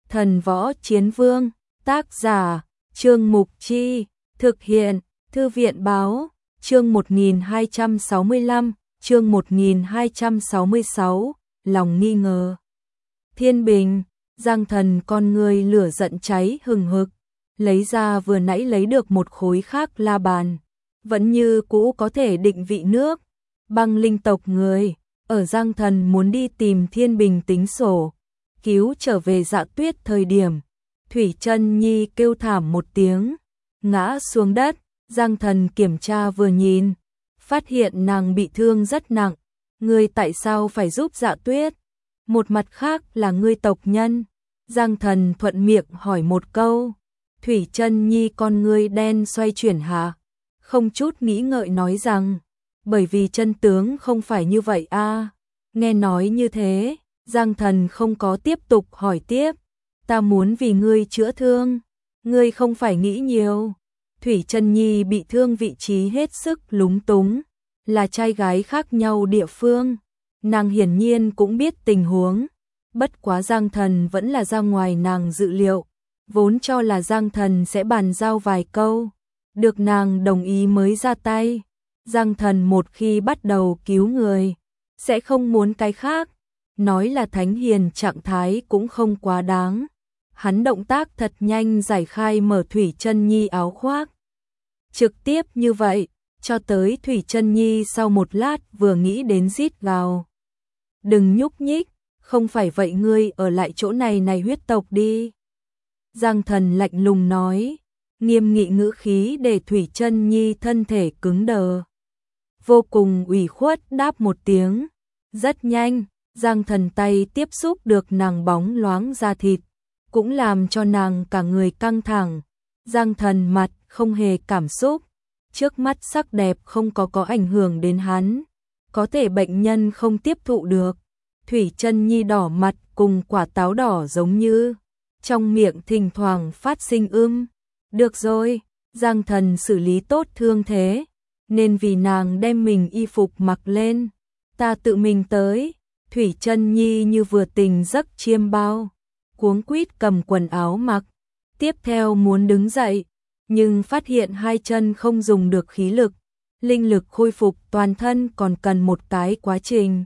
Thần Võ Chiến Vương, tác giả, Trương Mục Chi, thực hiện, Thư viện Báo, chương 1265, chương 1266, lòng nghi ngờ. Thiên Bình, Giang Thần con người lửa giận cháy hừng hực, lấy ra vừa nãy lấy được một khối khác la bàn, vẫn như cũ có thể định vị nước, băng linh tộc người, ở Giang Thần muốn đi tìm Thiên Bình tính sổ, cứu trở về Dạ Tuyết thời điểm, Thủy Chân Nhi kêu thảm một tiếng, ngã xuống đất, Giang Thần kiểm tra vừa nhìn, phát hiện nàng bị thương rất nặng, ngươi tại sao phải giúp Dạ Tuyết? Một mặt khác là ngươi tộc nhân, Giang Thần thuận miệng hỏi một câu, Thủy Chân Nhi con ngươi đen xoay chuyển hạ, không chút nghĩ ngợi nói rằng, bởi vì chân tướng không phải như vậy a. Nghe nói như thế, Giang Thần không có tiếp tục hỏi tiếp, ta muốn vì ngươi chữa thương, ngươi không phải nghĩ nhiều. Thủy Chân Nhi bị thương vị trí hết sức lúng túng, là trai gái khác nhau địa phương, nàng hiển nhiên cũng biết tình huống, bất quá Giang Thần vẫn là ra ngoài nàng dự liệu, vốn cho là Giang Thần sẽ bàn giao vài câu, được nàng đồng ý mới ra tay. Giang Thần một khi bắt đầu cứu người, sẽ không muốn cái khác, nói là thánh hiền trạng thái cũng không quá đáng. Hắn động tác thật nhanh giải khai mở Thủy Chân Nhi áo khoác. Trực tiếp như vậy, cho tới Thủy Chân Nhi sau một lát vừa nghĩ đến rít gào. Đừng nhúc nhích, không phải vậy ngươi ở lại chỗ này này huyết tộc đi. Giang Thần lạnh lùng nói, nghiêm nghị ngữ khí để Thủy Chân Nhi thân thể cứng đờ. Vô cùng ủy khuất đáp một tiếng, rất nhanh, Giang Thần tay tiếp xúc được nàng bóng loáng da thịt, cũng làm cho nàng cả người căng thẳng. Giang Thần mặt không hề cảm xúc, trước mắt sắc đẹp không có ảnh hưởng đến hắn, có thể bệnh nhân không tiếp thụ được. Thủy Chân Nhi đỏ mặt cùng quả táo đỏ giống như, trong miệng thỉnh thoảng phát sinh Được rồi, Giang Thần xử lý tốt thương thế, nên vì nàng đem mình y phục mặc lên, ta tự mình tới. Thủy Chân Nhi như vừa tỉnh giấc chiêm bao, cuống quýt cầm quần áo mặc, tiếp theo muốn đứng dậy, nhưng phát hiện hai chân không dùng được khí lực, linh lực khôi phục toàn thân còn cần một cái quá trình.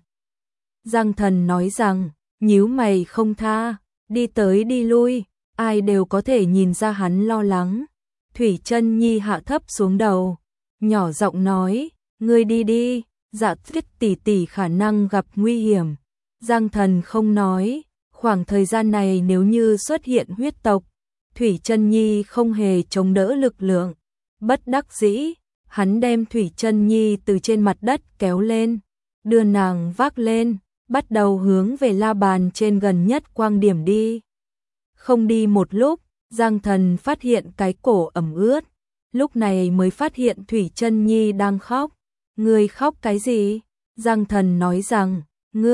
Giang Thần nói rằng, nhíu mày không tha, đi tới đi lui, ai đều có thể nhìn ra hắn lo lắng. Thủy Chân Nhi hạ thấp xuống đầu, nhỏ giọng nói, ngươi đi đi, Dạ Tuyết tỷ tỷ khả năng gặp nguy hiểm. Giang Thần không nói, khoảng thời gian này nếu như xuất hiện huyết tộc, Thủy Chân Nhi không hề chống đỡ lực lượng. Bất đắc dĩ, hắn đem Thủy Chân Nhi từ trên mặt đất kéo lên, đưa nàng vác lên, bắt đầu hướng về la bàn trên gần nhất quang điểm đi. Không đi một lúc, Giang Thần phát hiện cái cổ ẩm ướt, lúc này mới phát hiện Thủy Chân Nhi đang khóc. Ngươi khóc cái gì? Giang Thần nói rằng,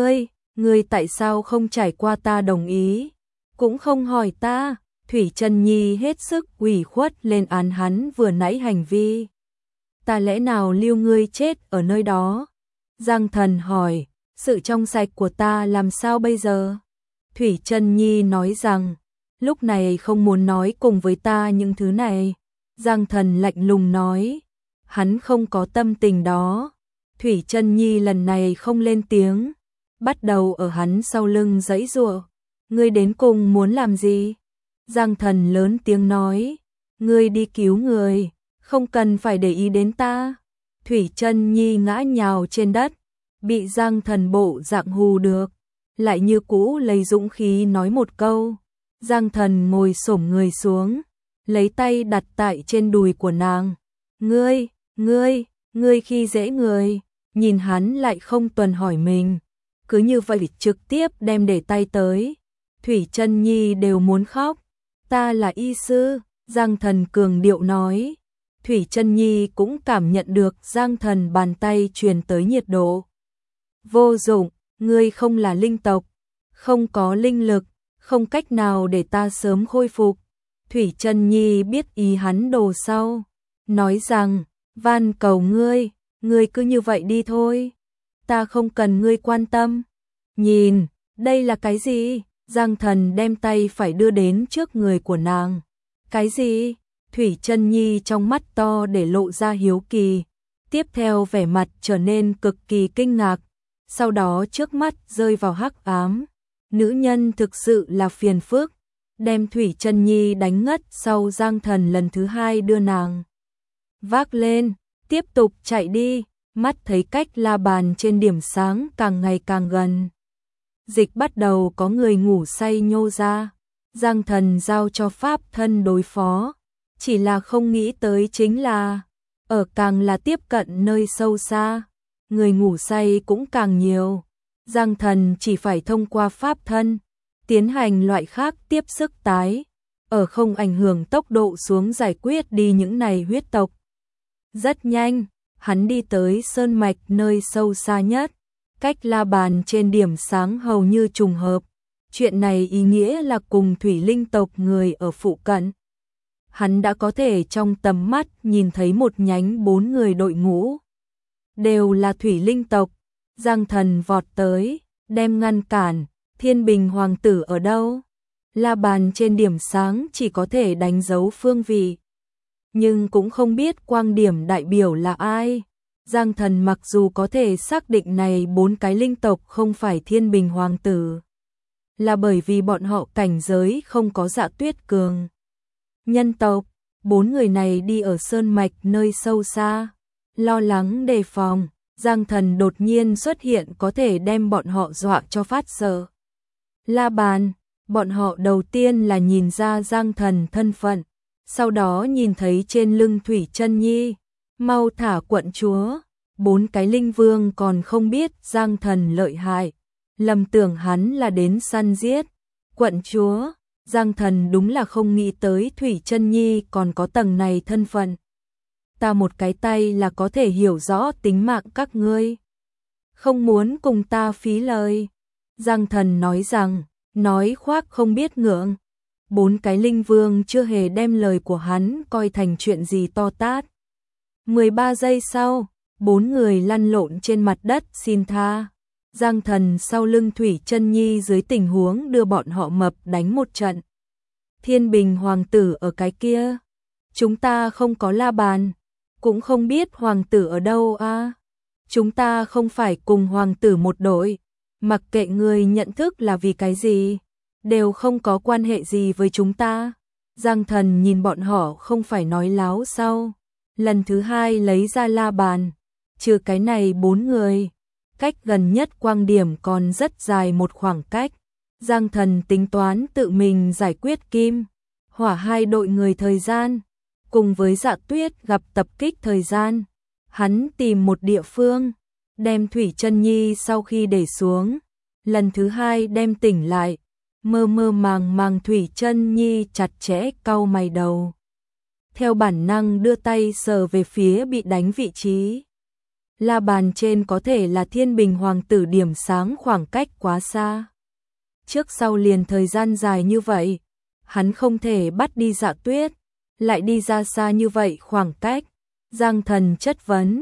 ngươi tại sao không trải qua ta đồng ý, cũng không hỏi ta. Thủy Chân Nhi hết sức ủy khuất lên án hắn vừa nãy hành vi. Ta lẽ nào lưu ngươi chết ở nơi đó? Giang Thần hỏi, sự trong sạch của ta làm sao bây giờ? Thủy Chân Nhi nói rằng, lúc này không muốn nói cùng với ta những thứ này. Giang Thần lạnh lùng nói, hắn không có tâm tình đó. Thủy Chân Nhi lần này không lên tiếng, bắt đầu ở hắn sau lưng giãy giụa. Ngươi đến cùng muốn làm gì? Giang Thần lớn tiếng nói, ngươi đi cứu người, không cần phải để ý đến ta. Thủy Chân Nhi ngã nhào trên đất, bị Giang Thần bộ dạng hù được, lại như cũ lấy dũng khí nói một câu. Giang Thần ngồi xổm người xuống, lấy tay đặt tại trên đùi của nàng. Ngươi khi dễ người, nhìn hắn lại không tuần hỏi mình, cứ như vậy trực tiếp đem để tay tới. Thủy Chân Nhi đều muốn khóc. Ta là y sư, Giang Thần cường điệu nói. Thủy Chân Nhi cũng cảm nhận được Giang Thần bàn tay truyền tới nhiệt độ. Vô dụng, ngươi không là linh tộc, không có linh lực, không cách nào để ta sớm khôi phục. Thủy Chân Nhi biết ý hắn đồ sau, nói rằng, van cầu ngươi cứ như vậy đi thôi, ta không cần ngươi quan tâm. Nhìn, đây là cái gì? Giang Thần đem tay phải đưa đến trước người của nàng. Cái gì? Thủy Chân Nhi trong mắt to để lộ ra hiếu kỳ. Tiếp theo vẻ mặt trở nên cực kỳ kinh ngạc. Sau đó trước mắt rơi vào hắc ám. Nữ nhân thực sự là phiền phức. Đem Thủy Chân Nhi đánh ngất sau Giang Thần lần thứ hai đưa nàng vác lên, tiếp tục chạy đi, mắt thấy cách la bàn trên điểm sáng càng ngày càng gần. Dịch bắt đầu có người ngủ say nhô ra, Giang Thần giao cho pháp thân đối phó, chỉ là không nghĩ tới chính là, ở càng là tiếp cận nơi sâu xa, người ngủ say cũng càng nhiều. Giang Thần chỉ phải thông qua pháp thân, tiến hành loại khác tiếp sức tái, ở không ảnh hưởng tốc độ xuống giải quyết đi những này huyết tộc. Rất nhanh, hắn đi tới sơn mạch nơi sâu xa nhất, cách la bàn trên điểm sáng hầu như trùng hợp. Chuyện này ý nghĩa là cùng thủy linh tộc người ở phụ cận. Hắn đã có thể trong tầm mắt nhìn thấy một nhánh 4 người đội ngũ. Đều là thủy linh tộc. Giang Thần vọt tới, đem ngăn cản. Thiên Bình Hoàng tử ở đâu? La bàn trên điểm sáng chỉ có thể đánh dấu phương vị, nhưng cũng không biết quang điểm đại biểu là ai. Giang Thần mặc dù có thể xác định này 4 cái linh tộc không phải Thiên Bình Hoàng tử, là bởi vì bọn họ cảnh giới không có Dạ Tuyết cường. Nhân tộc, 4 người này đi ở sơn mạch nơi sâu xa, lo lắng đề phòng. Giang Thần đột nhiên xuất hiện có thể đem bọn họ dọa cho phát sợ. La bàn, bọn họ đầu tiên là nhìn ra Giang Thần thân phận, sau đó nhìn thấy trên lưng Thủy Chân Nhi, mau thả quận chúa. 4 cái linh vương còn không biết Giang Thần lợi hại, lầm tưởng hắn là đến săn giết. Quận chúa, Giang Thần đúng là không nghĩ tới Thủy Chân Nhi còn có tầng này thân phận. Ta một cái tay là có thể hiểu rõ tính mạng các ngươi. Không muốn cùng ta phí lời. Giang Thần nói rằng, nói khoác không biết ngượng. 4 cái linh vương chưa hề đem lời của hắn coi thành chuyện gì to tát. 13 giây sau, 4 người lăn lộn trên mặt đất xin tha. Giang Thần sau lưng Thủy Chân Nhi dưới tình huống đưa bọn họ mập đánh một trận. Thiên Bình Hoàng tử ở cái kia. Chúng ta không có la bàn, cũng không biết Hoàng tử ở đâu à. Chúng ta không phải cùng Hoàng tử một đội. Mặc kệ người nhận thức là vì cái gì, đều không có quan hệ gì với chúng ta. Giang Thần nhìn bọn họ không phải nói láo sao. Lần thứ hai lấy ra la bàn, trừ cái này 4 người, cách gần nhất quang điểm còn rất dài một khoảng cách. Giang Thần tính toán tự mình giải quyết kim, hỏa 2 đội người thời gian, cùng với Dạ Tuyết gặp tập kích thời gian. Hắn tìm một địa phương, đem Thủy Chân Nhi sau khi để xuống, lần thứ hai đem tỉnh lại, mơ mơ màng màng Thủy Chân Nhi chặt chẽ cau mày đầu. Theo bản năng đưa tay sờ về phía bị đánh vị trí. La bàn trên có thể là Thiên Bình Hoàng tử điểm sáng khoảng cách quá xa. Trước sau liền thời gian dài như vậy, hắn không thể bắt đi Dạ Tuyết, lại đi ra xa như vậy khoảng cách. Giang Thần chất vấn,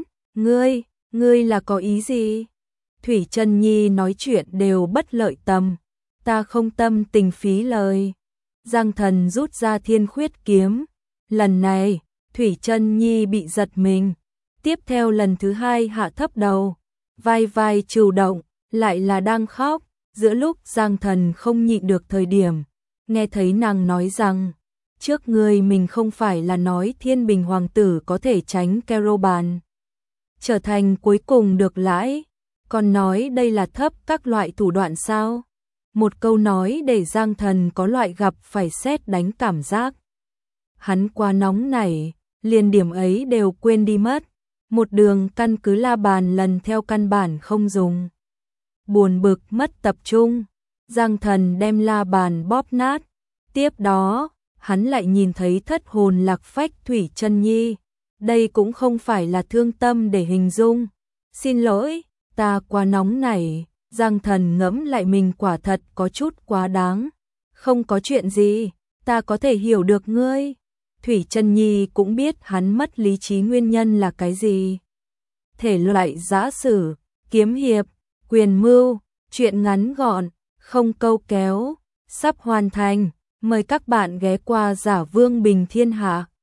ngươi là có ý gì? Thủy Chân Nhi nói chuyện đều bất lợi tâm, ta không tâm tình phí lời. Giang Thần rút ra Thiên Khuyết kiếm, lần này, Thủy Chân Nhi bị giật mình, tiếp theo lần thứ hai hạ thấp đầu, vai vai chịu động, lại là đang khóc. Giữa lúc Giang Thần không nhịn được thời điểm, nghe thấy nàng nói rằng, trước người mình không phải là nói Thiên Bình Hoàng tử có thể tránh Keroban, trở thành cuối cùng được lãi, còn nói đây là thấp các loại thủ đoạn sao? Một câu nói để Giang Thần có loại gặp phải sét đánh cảm giác. Hắn quá nóng nảy, liền điểm ấy đều quên đi mất, một đường căn cứ la bàn lần theo căn bản không dùng. Buồn bực mất tập trung, Giang Thần đem la bàn bóp nát, tiếp đó, hắn lại nhìn thấy thất hồn lạc phách Thủy Chân Nhi. Đây cũng không phải là thương tâm để hình dung. Xin lỗi, ta quá nóng nảy. Giang Thần ngẫm lại mình quả thật có chút quá đáng. Không có chuyện gì, ta có thể hiểu được ngươi. Thủy Chân Nhi cũng biết hắn mất lý trí nguyên nhân là cái gì. Thể loại giã sử, kiếm hiệp, quyền mưu, chuyện ngắn gọn, không câu kéo, sắp hoàn thành. Mời các bạn ghé qua Giả Vương Bình Thiên Hạ.